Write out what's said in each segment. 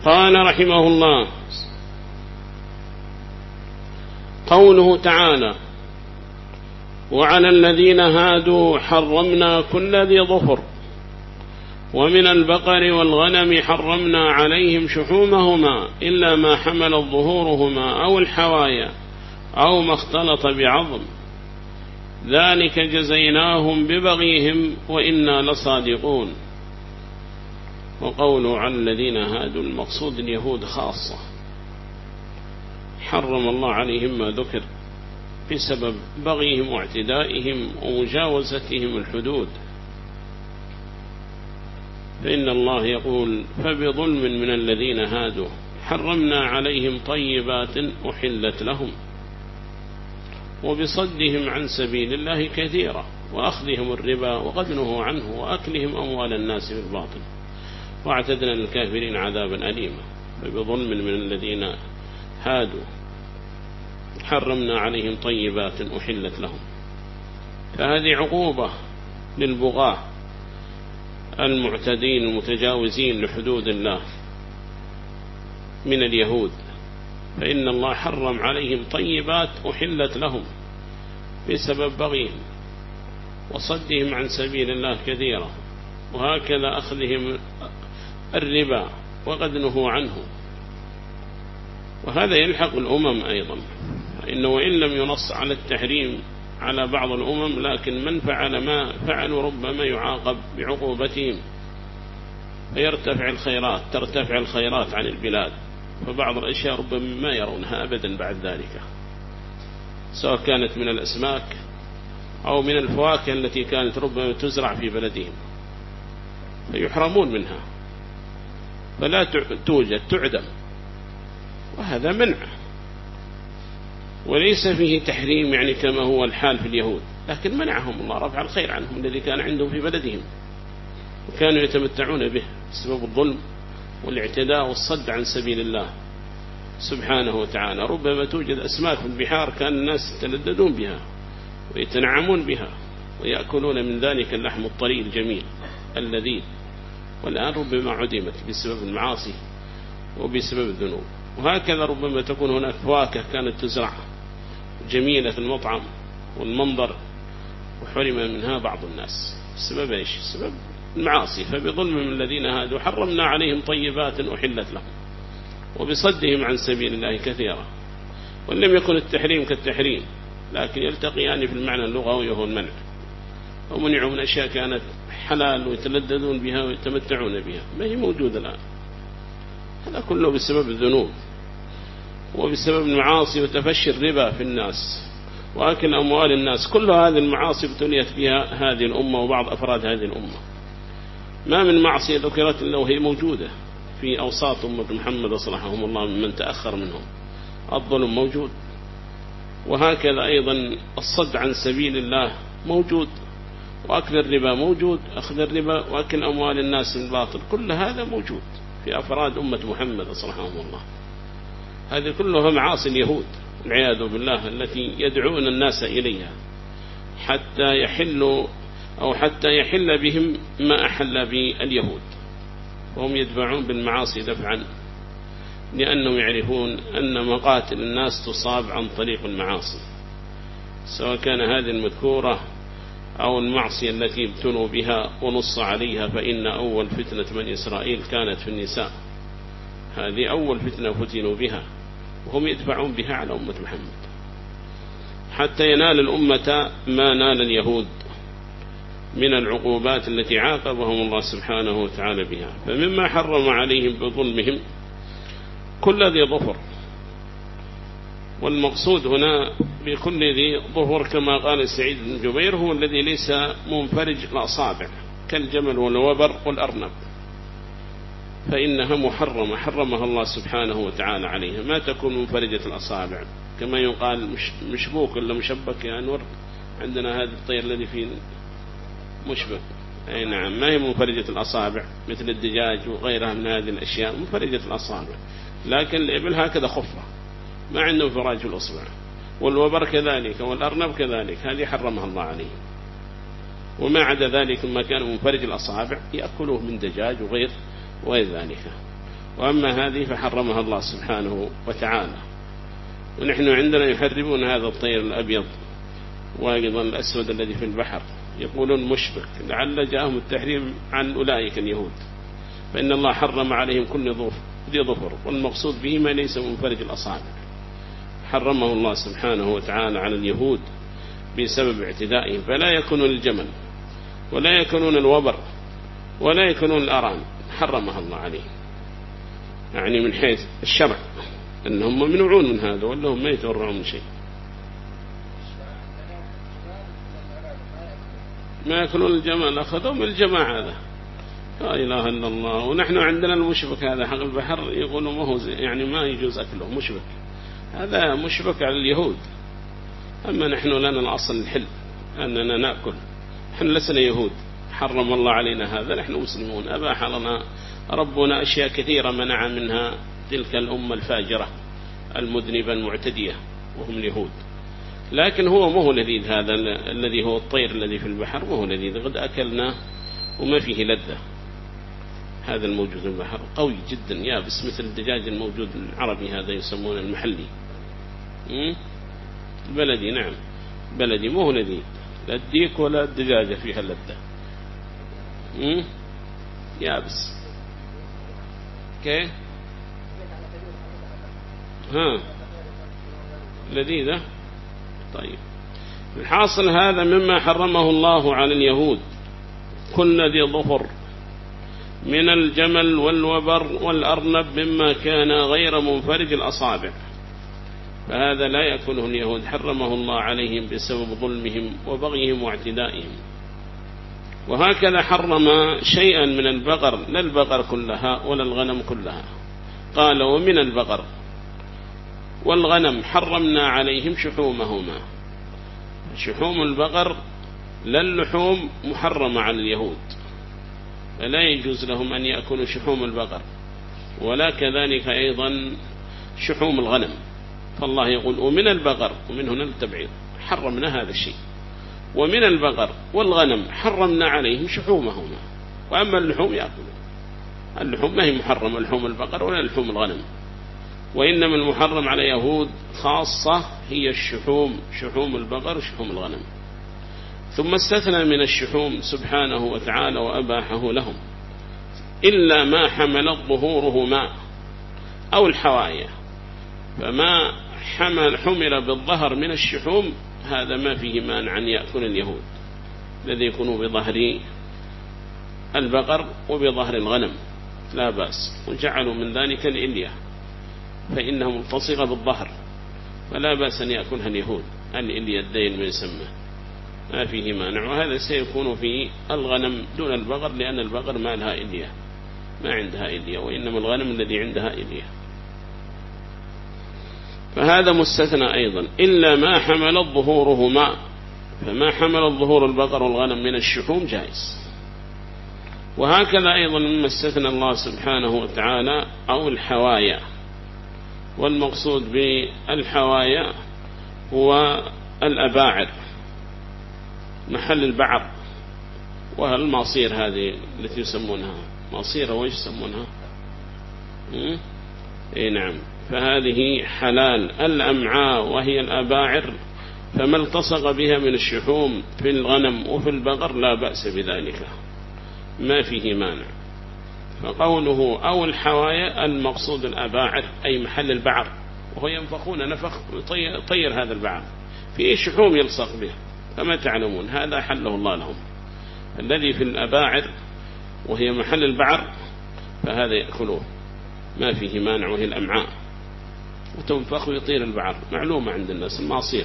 قال رحمه الله: قوله تعالى: وعلى الذين هادوا حرمنا كل ذي ظفر ومن البقر والغنم حرمنا عليهم شحومهما إلا ما حملت ظهورهما أو الحوايا أو ما اختلط بعظم ذلك جزيناهم ببغيهم وإنا لصادقون. وقوله على الذين هادوا المقصود اليهود خاصة، حرم الله عليهم ما ذكر بسبب بغيهم واعتدائهم ومجاوزتهم الحدود. فإن الله يقول: فبظلم من الذين هادوا حرمنا عليهم طيبات أحلت لهم وبصدهم عن سبيل الله كثيرا وأخذهم الربا وقد نهوا عنه وأكلهم أموال الناس بالباطل واعتدنا للكافرين عذابا أليما. فبظلم من الذين هادوا حرمنا عليهم طيبات أحلت لهم. فهذه عقوبة للبغاة المعتدين المتجاوزين لحدود الله من اليهود، فإن الله حرم عليهم طيبات أحلت لهم بسبب بغيهم وصدهم عن سبيل الله كثيرا وهكذا أخذهم الربا وقد نهوا عنه. وهذا يلحق الأمم أيضا، إنه وإن لم ينص على التحريم على بعض الأمم، لكن من فعل ما فعلوا ربما يعاقب بعقوبتهم ترتفع الخيرات عن البلاد، فبعض الأشياء ربما ما يرونها أبدا بعد ذلك، سواء كانت من الأسماك أو من الفواكه التي كانت ربما تزرع في بلدهم فيحرمون منها فلا توجد تعدم، وهذا منع وليس فيه تحريم يعني كما هو الحال في اليهود، لكن منعهم الله، رفع الخير عنهم الذي كان عندهم في بلدهم وكانوا يتمتعون به بسبب الظلم والاعتداء والصد عن سبيل الله سبحانه وتعالى. ربما توجد أسماك في البحار كان الناس يتلذذون بها ويتنعمون بها ويأكلون من ذلك اللحم الطري الجميل اللذيذ، والآن ربما عدمت بسبب المعاصي وبسبب الذنوب. وهكذا ربما تكون هناك فواكه كانت تزرع جميلة في المطعم والمنظر وحرم منها بعض الناس بسبب إيش؟ بسبب المعاصي. فبظلم من الذين هادوا حرمنا عليهم طيبات أحلت لهم وبصدهم عن سبيل الله كثيرا. وإن لم يكن التحريم كالتحريم لكن يلتقيان في المعنى اللغوي وهو المنع، ومنعوا من أشياء كانت حلال ويتلذذون بها ويتمتعون بها ما هي موجودة الآن. هذا كله بسبب الذنوب وبسبب المعاصي وتفشي الربا في الناس وأكل أموال الناس. كل هذه المعاصي ابتليت بها هذه الأمة وبعض أفراد هذه الأمة. ما من معصية ذكرت إلا وهي موجودة في أوساط أمة محمد صلحهم الله من تأخر منهم. الظلم موجود، وهكذا أيضا الصد عن سبيل الله موجود، وأكل الربا موجود، أخذ الربا وأكل أموال الناس بالباطل، كل هذا موجود في أفراد أمة محمد صلحهم الله. هذه كلها معاصي اليهود والعياذ بالله التي يدعون الناس إليها حتى يحل بهم ما أحل باليهود، وهم يدفعون بالمعاصي دفعا لأنهم يعرفون أن مقاتل الناس تصاب عن طريق المعاصي، سواء كان هذه المذكورة أو المعصية التي ابتلوا بها ونص عليها. فإن أول فتنة بني إسرائيل كانت في النساء، هذه أول فتنة فتنوا بها وهم يدفعون بها على أمة محمد حتى ينال الأمة ما نال اليهود من العقوبات التي عاقبهم الله سبحانه وتعالى بها. فمما حرم عليهم بظلمهم كل ذي ظفر، والمقصود هنا بكل ذي ظفر كما قال سعيد بن جبير هو الذي ليس منفرج الأصابع كالجمل والوبر والأرنب، فإنها محرمة حرمها الله سبحانه وتعالى عليها. ما تكون منفرجة الأصابع كما يقال مشبوك ولا مشبك يا أنور، عندنا هذا الطير الذي فيه مشبك، أي نعم، ما هي منفرجة الأصابع مثل الدجاج وغيرها من هذه الأشياء منفرجة الأصابع، لكن الإبل هكذا خفة ما عنده انفراج في الأصبع، والوبر كذلك والأرنب كذلك، هذه حرمها الله عليه. وما عدا ذلك ما كان منفرج الأصابع يأكلوه من دجاج وغير ذلك. وأما هذه فحرمها الله سبحانه وتعالى. ونحن عندنا يحرمون هذا الطير الأبيض وأيضا الأسود الذي في البحر، يقولون مشبك، لعل جاءهم التحريم عن أولئك اليهود، فإن الله حرم عليهم كل ذي ظفر، والمقصود به ما ليس منفرج الأصابع، حرمه الله سبحانه وتعالى على اليهود بسبب اعتدائهم، فلا يكونون الجمل ولا يكونون الوبر ولا يكونون الأران، حرمها الله عليهم، يعني من حيث الشرع أنهم ممنوعون من هذا، ولا هم ما يتورعون من شيء. ما يأكلون الجمال، أخذوا من الجماعة هذا، لا إله إلا الله. ونحن عندنا المشبك هذا حق البحر يقولوا ما هو يعني ما يجوز أكله، مشبك، هذا مشبك على اليهود. أما نحن لنا الأصل الحل أننا نأكل، نحن لسنا يهود، حرم الله علينا هذا، نحن مسلمون، أباح لنا ربنا أشياء كثيرة منع منها تلك الأمة الفاجرة المذنبة المعتدية وهم اليهود. لكن هو ما هو لذيذ، هذا الذي هو الطير الذي في البحر ما هو لذيذ، قد أكلناه وما فيه لذة. هذا الموجود في البحر قوي جدا يابس، مثل الدجاج الموجود العربي هذا يسمونه المحلي، بلدي، نعم بلدي، ما هو لذيذ، لا الديك ولا الدجاجة فيها لذة، يابس. كيف لذيذة. طيب، الحاصل هذا مما حرمه الله على اليهود، كل ذي ظفر من الجمل والوبر والأرنب مما كان غير منفرج الأصابع، فهذا لا يأكله اليهود، حرمه الله عليهم بسبب ظلمهم وبغيهم واعتدائهم. وهكذا حرم شيئا من البقر، لا البقر كلها ولا الغنم كلها، قال ومن البقر والغنم حرمنا عليهم شحومهما. شحوم البقر لا اللحوم محرمة على اليهود، فلا يجوز لهم أن يأكلوا شحوم البقر، ولا كذلك أيضا شحوم الغنم. فالله يقول ومن البقر، ومن هنا التبعيض، حرمنا هذا الشيء، ومن البقر والغنم حرمنا عليهم شحومهما، وأما اللحوم يأكلون. اللحوم ما هي محرمة، لحوم البقر ولا لحوم الغنم، وإنما المحرم على يهود خاصة هي الشحوم، شحوم البقر وشحوم الغنم. ثم استثنى من الشحوم سبحانه وتعالى وأباحه لهم إلا ما حملت ظهوره ماء أو الحوايا، فما حمل بالظهر من الشحوم هذا ما فيه مانع أن يأكل اليهود، الذي يكون بظهر البقر وبظهر الغنم لا بأس، وجعلوا من ذلك الإلية فإنها ملتصقة بالظهر، فلا بأس أن يأكلها اليهود، الإلية الدين ما يسمى، ما فيه مانع. وهذا سيكون في الغنم دون البقر، لأن البقر ما لها إلية، ما عندها إلية، وإنما الغنم الذي عندها إلية، فهذا مستثنى أيضا إلا ما حمل ظهوره ماء، فما حمل ظهور البقر والغنم من الشحوم جائز. وهكذا أيضا مما استثنى الله سبحانه وتعالى أو الحوايا، والمقصود بالحوايا هو الأباعر، محل البعر، والماصير هذه التي يسمونها ماصير، وإيش يسمونها؟ إيه نعم، فهذه حلال. الأمعاء وهي الأباعر، فما التصق بها من الشحوم في الغنم وفي البقر لا بأس بذلك، ما فيه مانع. فقوله أو الحوايا المقصود الأباعر أي محل البعر، وهو ينفخون نفخ طير هذا البعر فيه شحوم يلصق به، فما تعلمون هذا حله الله لهم. الذي في الأباعر وهي محل البعر فهذا يأكلوه، ما فيه مانع، وهي الأمعاء وتنفخ ويطير البعر، معلومة عند الناس الماصير.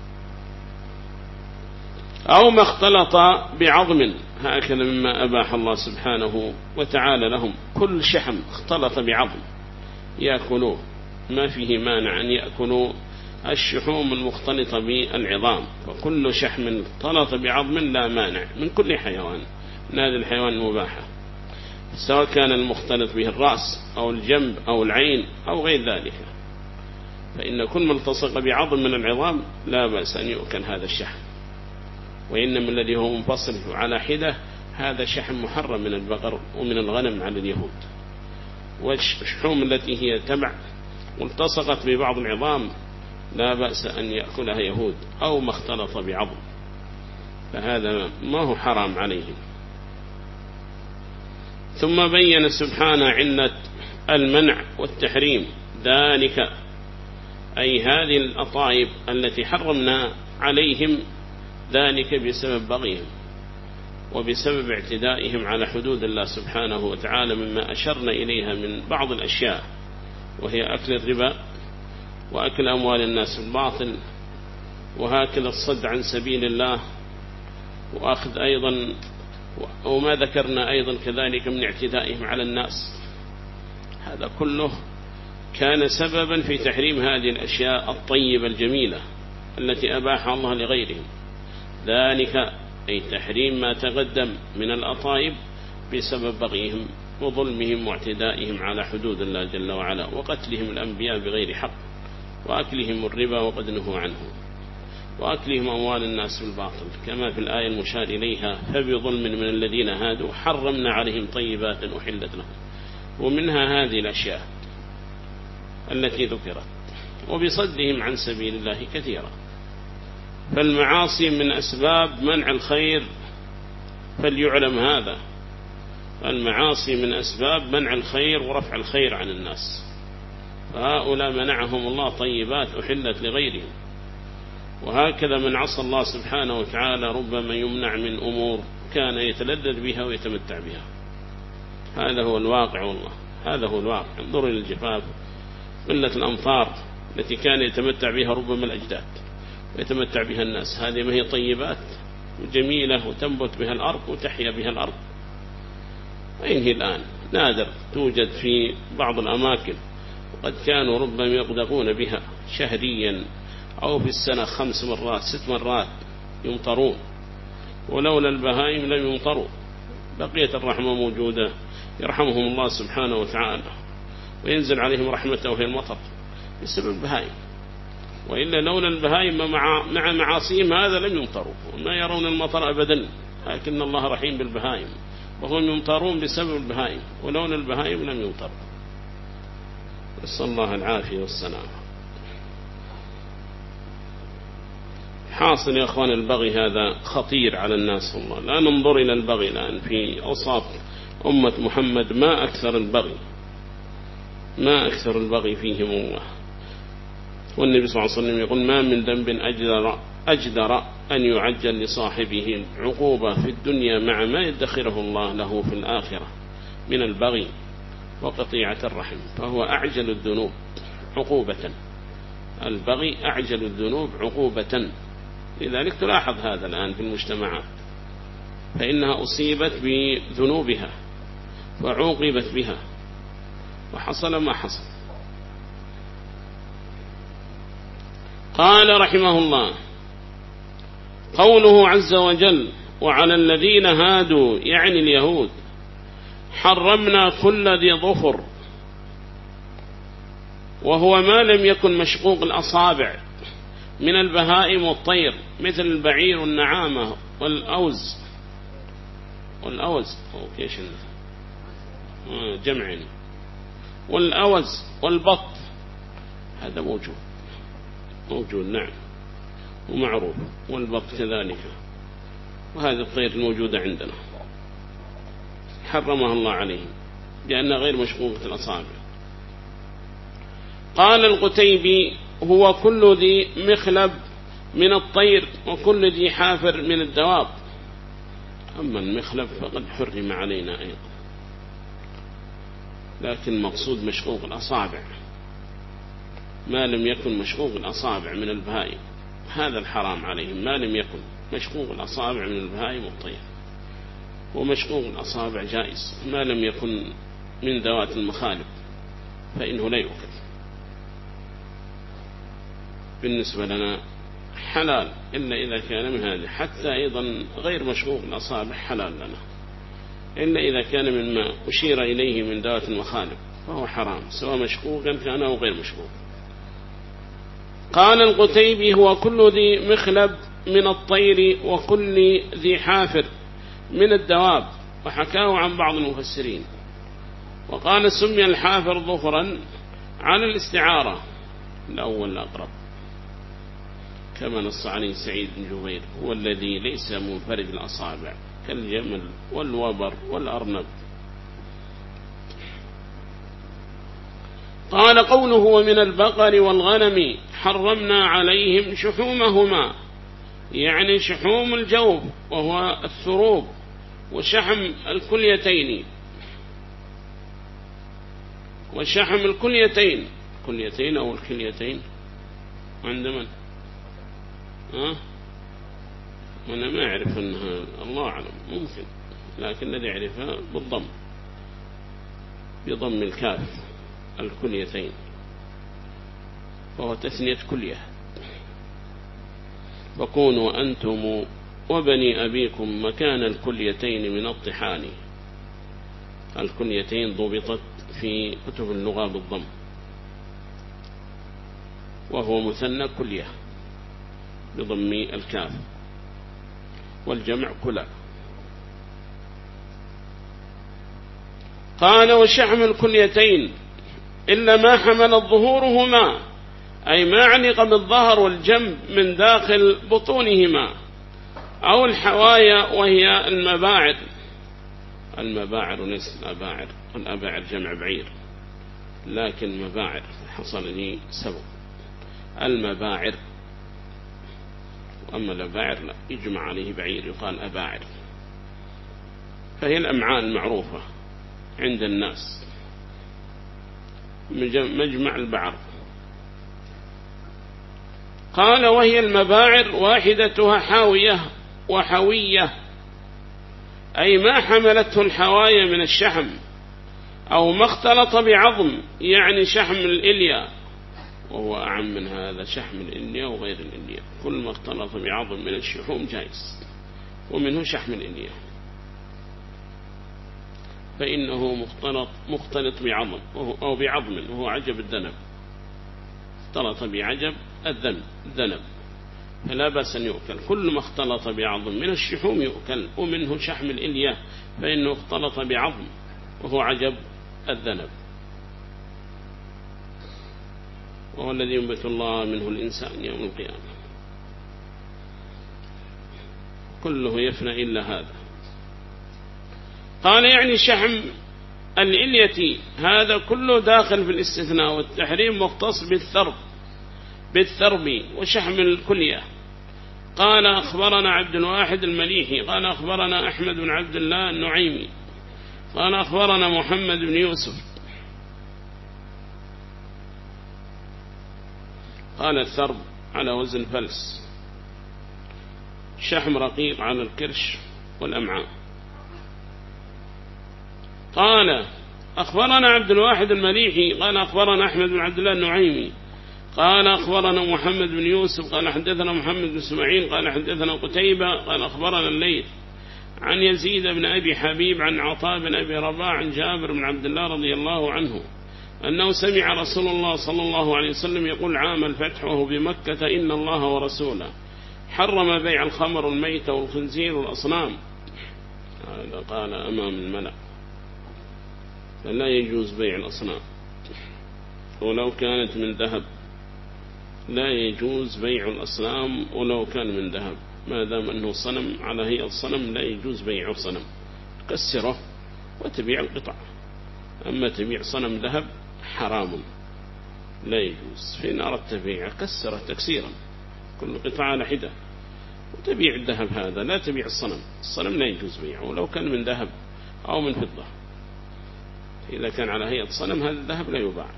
أو ما اختلط بعظم، هكذا مما أباح الله سبحانه وتعالى لهم، كل شحم اختلط بعظم يأكلوه، ما فيه مانع أن يأكلوا الشحوم المختلطة بالعظام، وكل شحم اختلط بعظم لا مانع من كل حيوان، هذه الحيوان المباحة، سواء كان المختلط به الرأس أو الجنب أو العين أو غير ذلك، فإن كل ما التصق بعظم من العظام لا بأس أن يؤكل هذا الشحم. وإنما الذي هو منفصل على حدة هذا شحم محرم من البقر ومن الغنم على اليهود. والشحوم التي هي تبع والتصقت ببعض العظام لا بأس أن يأكلها يهود أو ما اختلط بعظم، فهذا ما هو حرام عليهم. ثم بين سبحانه علة المنع والتحريم ذلك، أي هذه الأطايب التي حرمنا عليهم ذلك بسبب بغيهم وبسبب اعتدائهم على حدود الله سبحانه وتعالى، مما أشرنا إليها من بعض الأشياء، وهي أكل الربا وأكل أموال الناس بالباطل، وهكذا الصد عن سبيل الله، وأخذ أيضا وما ذكرنا أيضا كذلك من اعتدائهم على الناس. هذا كله كان سببا في تحريم هذه الأشياء الطيبة الجميلة التي أباحها الله لغيرهم، ذلك أي تحريم ما تقدم من الأطايب بسبب بغيهم وظلمهم واعتدائهم على حدود الله جل وعلا، وقتلهم الأنبياء بغير حق، وأكلهم الربا وقد نهوا عنه، وأكلهم أموال الناس بالباطل، كما في الآية المشار إليها فبظلم من الذين هادوا حرمنا عليهم طيبات أحلت لهم، ومنها هذه الأشياء التي ذكرت، وبصدهم عن سبيل الله كثيرا. فالمعاصي من أسباب منع الخير، فليعلم هذا، المعاصي من أسباب منع الخير ورفع الخير عن الناس، فهؤلاء منعهم الله طيبات أحلت لغيرهم. وهكذا من عصى الله سبحانه وتعالى ربما يمنع من أمور كان يتلذذ بها ويتمتع بها. هذا هو الواقع، والله هذا هو الواقع. انظروا إلى الجفاف، قلة الأمطار التي كان يتمتع بها ربما الأجداد ويتمتع بها الناس، هذه ما هي طيبات جميلة وتنبت بها الأرض وتحيا بها الأرض. أين هي الآن؟ نادر توجد في بعض الأماكن، وقد كانوا ربما يغدقون بها شهريا أو في السنة 5 مرات 6 مرات يمطرون، ولولا البهائم لم يمطروا. بقية الرحمة موجودة يرحمهم الله سبحانه وتعالى وينزل عليهم رحمته وهي المطر بسبب البهائم، وإلا لولا البهائم مع معاصيهم هذا لم يمطروا وما يرون المطر أبدا، لكن الله رحيم بالبهائم وهم يمطرون بسبب البهائم، ولولا البهائم لم يمطروا. نسأل الله العافية والسلام. حاصل يا أخوان البغي هذا خطير على الناس، والله لا ننظر إلى البغي الآن في أوساط أمة محمد، ما أكثر البغي، ما أكثر البغي فيهم الله. والنبي صلى الله عليه وسلم يقول ما من ذنب أجدر أن يعجل لصاحبه عقوبة في الدنيا مع ما يدخره الله له في الآخرة من البغي وقطيعة الرحم، فهو أعجل الذنوب عقوبة. البغي أعجل الذنوب عقوبة، لذلك تلاحظ هذا الآن في المجتمعات، فإنها أصيبت بذنوبها وعوقبت بها وحصل ما حصل. قال رحمه الله قوله عز وجل وعلى الذين هادوا يعني اليهود حرمنا كل ذي ظفر، وهو ما لم يكن مشقوق الأصابع من البهائم والطير مثل البعير والنعامة والأوز جمعين والأوز والبط، هذا موجود نعم ومعروف، والبط كذلك، وهذه الطير الموجودة عندنا حرمها الله عليهم لأنها غير مشقوقة الأصابع. قال القتيبي هو كل ذي مخلب من الطير وكل ذي حافر من الدواب، أما المخلب فقد حرم علينا أيضا، لكن مقصود مشقوق الأصابع، ما لم يكن مشقوق الأصابع من البهائم هذا الحرام عليهم، ما لم يكن مشقوق الأصابع من البهائم والطير، ومشقوق الأصابع جائز ما لم يكن من ذوات المخالب فإنه لا يؤكل. بالنسبة لنا حلال إلا إذا كان من هذه، حتى أيضا غير مشقوق الأصابع حلال لنا إلا إذا كان مما أشير إليه من ذوات المخالب فهو حرام سواء مشقوقا كان أو غير مشقوق. قال القتيبي هو كل ذي مخلب من الطير وكل ذي حافر من الدواب، وحكاه عن بعض المفسرين. وقال سمي الحافر ظفرا على الاستعارة، الأول الأقرب، كما نص عليه سعيد بن جبير، هو الذي ليس منفرد الأصابع كالجمل والوبر والأرنب. قال قوله ومن البقر والغنم حرمنا عليهم شحومهما، يعني شحوم الجوف وهو الثروب، وشحم الكليتين، وشحم الكليتين، كليتين أو الكليتين عند من؟ أنا ما أعرف أنها، الله أعلم، ممكن، لكن الذي أعرفها بالضم، بضم الكاف، الكليتين، وهو تثنية كلية. فكونوا أنتم وبني أبيكم مكان الكليتين من الطحان. الكليتين ضبطت في كتب اللغة بالضم، وهو مثنى كلية بضم الكاف، والجمع كلا. قال وشحم الكليتين إلا ما حمل ظهورهما، أي ما علق بالظهر والجنب من داخل بطونهما، أو الحوايا وهي المباعر. المباعر ليس الأباعر، الأباعر جمع بعير، لكن مباعر حصل لي سبب المباعر، وأما الأباعر لا يجمع عليه بعير يقال أباعر، فهي الأمعاء المعروفة عند الناس، مجمع البعر. قال وهي المباعر واحدتها حاوية وحوية، أي ما حملته الحوايا من الشحم، أو ما اختلط بعظم، يعني شحم الإليا، وهو أعم من هذا، شحم الإليا وغير الإليا، كل ما اختلط بعظم من الشحوم جائز، ومنه شحم الإليا فإنه مختلط بعظم أو بعظم، وهو عجب الذنب، اختلط بعجب الذنب، فلا بأس أن يؤكل. كل ما اختلط بعظم من الشحوم يؤكل، ومنه شحم الإلية فإنه اختلط بعظم وهو عجب الذنب، وهو الذي ينبت الله منه الإنسان يوم القيامة، كله يفنى إلا هذا. قال يعني شحم الإلية هذا كله داخل في الاستثناء، والتحريم مختص بالثرب وشحم الكلية. قال أخبرنا عبد الواحد المليحي قال أخبرنا أحمد بن عبد الله النعيمي قال أخبرنا محمد بن يوسف قال الثرب على وزن فلس، شحم رقيق على الكرش والأمعاء. قال أخبرنا عبد الواحد المليحي قال أخبرنا أحمد بن عبد الله النعيمي قال أخبرنا محمد بن يوسف قال حدثنا محمد بن اسماعيل قال حدثنا قتيبة قال أخبرنا الليث عن يزيد بن أبي حبيب عن عطاء بن أبي رباح عن جابر بن عبد الله رضي الله عنه أنه سمع رسول الله صلى الله عليه وسلم يقول عام الفتح وهو بمكة إن الله ورسوله حرم بيع الخمر والميت والخنزير والأصنام. هذا قال أمام الملأ، فلا يجوز بيع الأصنام ولو كانت من ذهب، لا يجوز بيع الأصنام ولو كان من ذهب، ما دام أنه صنم على هيئة الصنم لا يجوز بيع صنم، كسره وتبيع القطع. أما تبيع صنم ذهب حرام لا يجوز، فإن أردت بيع كسره تكسيرا كل قطعة على حدة، وتبيع الذهب هذا، لا تبيع الصنم لا يجوز بيعه ولو كان من ذهب أو من فضة. إذا كان على هيئة صنم هذا الذهب لا يباع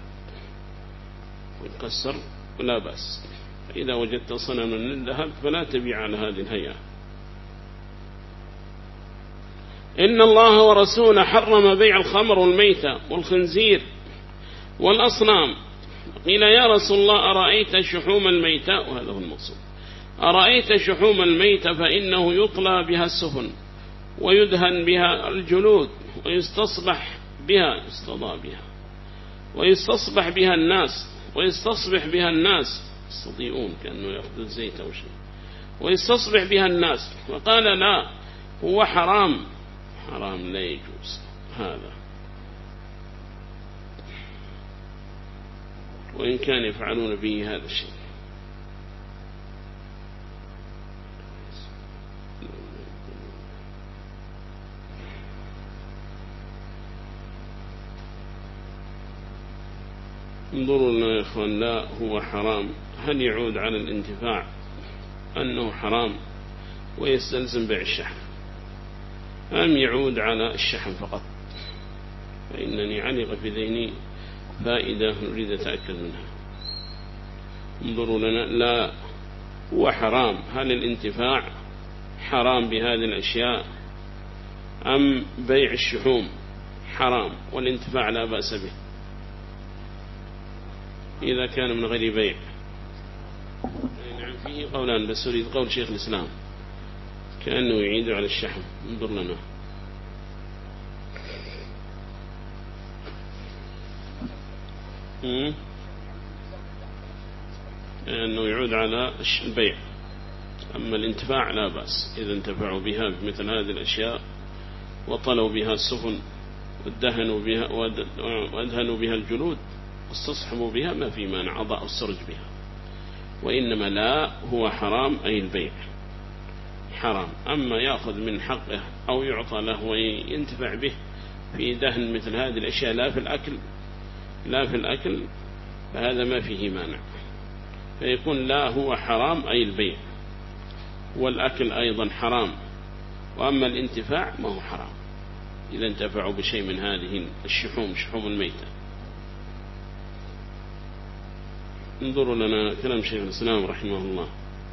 ويكسر لا بأس، فإذا وجدت صنما من الذهب فلا تبيع على هذه الهيئة. إن الله ورسوله حرم بيع الخمر والميتة والخنزير والأصنام. قيل يا رسول الله أرأيت شحوم الميتة، وهذا هو المقصود، أرأيت شحوم الميتة فإنه يطلى بها السفن ويدهن بها الجلود ويستصبح بها ويستصبح بها الناس يستضيئون كأنه يأخذ الزيت أو شيء، ويستصبح بها الناس. وقال لا، هو حرام لا يجوز هذا. وإن كان يفعلون به هذا الشيء. انظروا لنا يا إخوان، لا هو حرام. هل يعود على الانتفاع أنه حرام ويستلزم بيع الشحم، أم يعود على الشحم فقط؟ فإنني علق في ذهني فائدة نريد أتأكد منها. انظروا لنا، لا هو حرام. هل الانتفاع حرام بهذه الأشياء أم بيع الشحوم حرام والانتفاع لا بأس به إذا كان من غير بيع؟ نعم فيه قولان، بس أريد قول شيخ الإسلام كأنه يعيد على الشحم. انظر لنا. أنه يعود على البيع، أما الانتفاع لا بأس إذا انتفعوا بها بمثل هذه الأشياء وطلوا بها السفن وادهنوا بها الجلود واستصحبوا بها ما في مانع، أضاءوا السرج بها. وإنما لا هو حرام أي البيع حرام. أما يأخذ من حقه أو يعطى له وينتفع به في دهن مثل هذه الأشياء لا في الأكل فهذا ما فيه مانع، فيكون لا هو حرام أي البيع، والأكل أيضا حرام. وأما الانتفاع ما هو حرام إذا انتفعوا بشيء من هذه الشحوم، شحوم الميتة. انظروا لنا كلام شيخ الإسلام رحمه الله.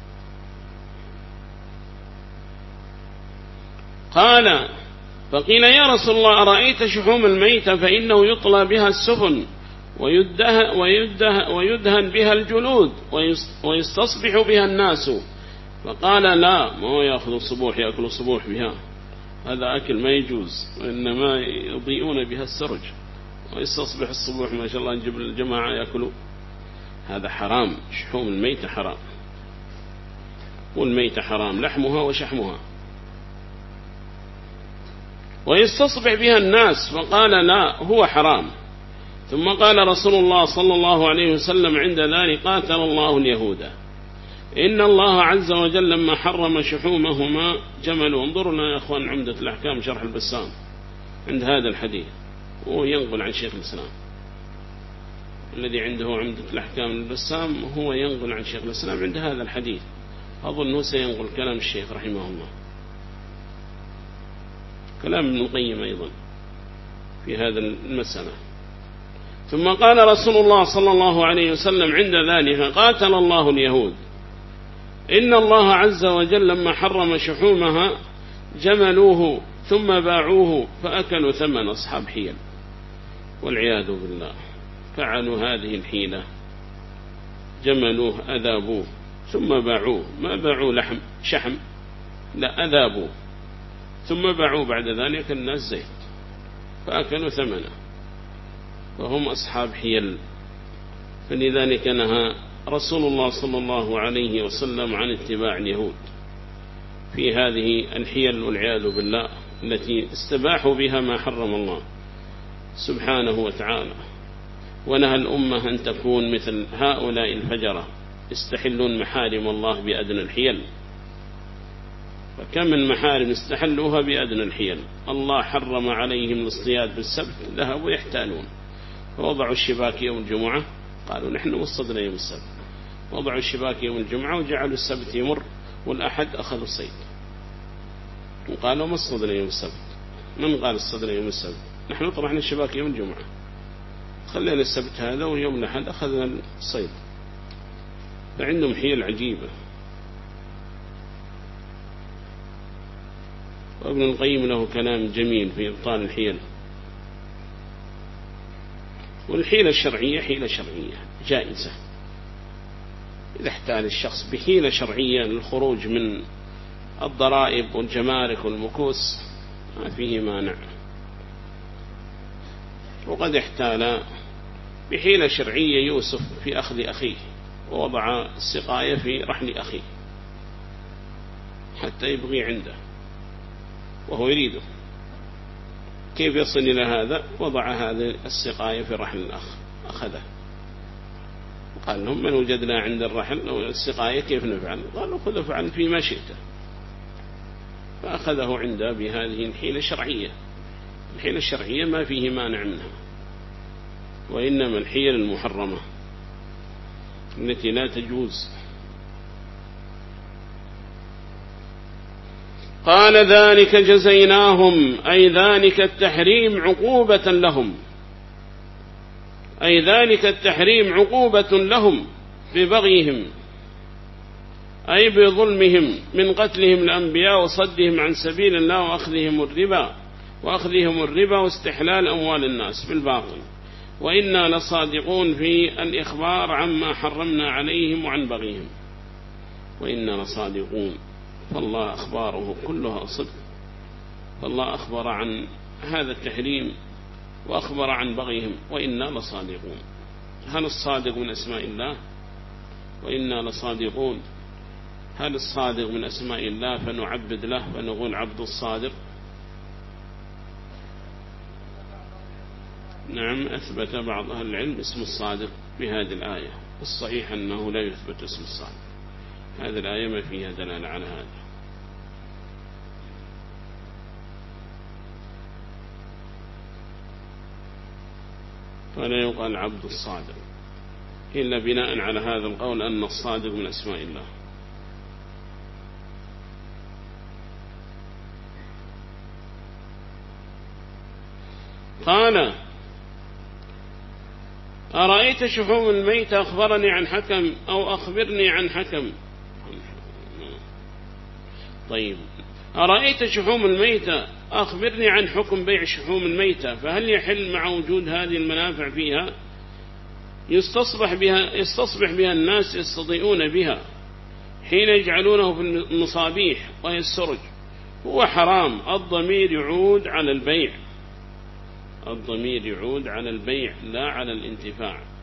قال: فقيل يا رسول الله أرأيت شحوم الميتة فإنه يطلى بها السفن ويدهن بها الجلود ويستصبح بها الناس. فقال: لا، ما هو يأخذ الصبوح يأكل الصبوح بها، هذا أكل ما يجوز، وإنما يضيئون بها السرج ويستصبح الصبوح ما شاء الله نجيب الجماعة يأكلوا. هذا حرام، شحوم الميتة حرام، والميتة حرام لحمها وشحمها. ويستصبح بها الناس، فقال: لا هو حرام. ثم قال رسول الله صلى الله عليه وسلم عند ذلك: قاتل الله اليهود، إن الله عز وجل لما حرم شحومهما جملوا. انظرنا يا أخوان عمدة الأحكام شرح البسام عند هذا الحديث، وهو ينقل عن شيخ الإسلام. الذي عنده عمدة الأحكام البسام هو ينقل عن شيخ الإسلام عند هذا الحديث، أظنه سينقل كلام الشيخ رحمه الله، كلام ابن القيم أيضا في هذا المسألة. ثم قال رسول الله صلى الله عليه وسلم عند ذلك: قاتل الله اليهود، إن الله عز وجل لما حرم شحومها جملوه ثم باعوه فأكلوا ثمن. أصحاب حيل والعياذ بالله فعلوا هذه الحيلة، جملوه أذابوه ثم باعوه، ما باعوا لحم شحم، لا أذابوه ثم باعوه بعد ذلك الناس زيت فأكلوا ثمنه، وهم أصحاب حيل. فلذلك نهى رسول الله صلى الله عليه وسلم عن اتباع اليهود في هذه الحيل والعياذ بالله التي استباحوا بها ما حرم الله سبحانه وتعالى. ونهى الأمة أن تكون مثل هؤلاء الفجرة يستحلون محارم الله بأدنى الحيل. فكم من محارم استحلوها بأدنى الحيل. الله حرم عليهم الاصطياد بالسبت، ذهبوا يحتالون، فوضعوا الشباك يوم الجمعة، قالوا نحن وصدنا يوم السبت، وضعوا الشباك يوم الجمعة وجعلوا السبت يمر والأحد أخذوا الصيد، وقالوا ما الصدنا يوم السبت. من قال الصدنا يوم السبت؟ نحن طرحنا الشباك يوم الجمعة، خلينا السبت هذا ويوم الأحد أخذنا الصيد. فعندهم حيل عجيبة. وابن القيم له كلام جميل في إبطال الحيل. والحيلة الشرعية حيلة شرعية جائزة، إذا احتال الشخص بحيلة شرعية للخروج من الضرائب والجمارك والمكوس ما فيه مانع. وقد احتال بحيلة شرعية يوسف في أخذ أخيه، ووضع السقاية في رحل أخيه حتى يبغي عنده وهو يريده. كيف يصل إلى هذا؟ وضع هذه السقاية في رحل الأخ، أخذه قال لهم من وجدنا عند الرحل أو السقاية كيف نفعل؟ قالوا خذ فعل فيما شئت. فأخذه عنده بهذه الحيلة الشرعية. الحيلة الشرعية ما فيه مانع منها، وإنما الحيل المحرمة التي لا تجوز. قال ذلك جزيناهم، أي ذلك التحريم عقوبة لهم، أي ذلك التحريم عقوبة لهم ببغيهم، أي بظلمهم من قتلهم الأنبياء وصدهم عن سبيل الله وأخذهم الربا واستحلال أموال الناس بالباطل. وإنا لصادقون في الإخبار عما حرمنا عليهم وعن بغيهم. وإنا لصادقون، فالله أخباره كلها صدق. فالله أخبر عن هذا التحريم وأخبر عن بغيهم، وإنا لصادقون. هل الصادق من أسماء الله؟ وإنا لصادقون، هل الصادق من أسماء الله فنعبد له فنقول عبد الصادق؟ نعم، أثبت بعض أهل العلم اسم الصادق بهذه الآية، الصحيح أنه لا يثبت اسم الصادق. هذه الآية ما فيها دلالة على هذا. فلا يقال عبد الصادق إلا بناء على هذا القول أن الصادق من أسماء الله. قال أرأيت شحوم الميت أخبرني عن حكم أو أخبرني عن حكم. طيب، أرأيت شحوم الميتة أخبرني عن حكم بيع شحوم الميتة، فهل يحل مع وجود هذه المنافع فيها يستصبح بها الناس يستضيئون بها حين يجعلونه في المصابيح وهي السرج؟ هو حرام. الضمير يعود على البيع، الضمير يعود على البيع لا على الانتفاع.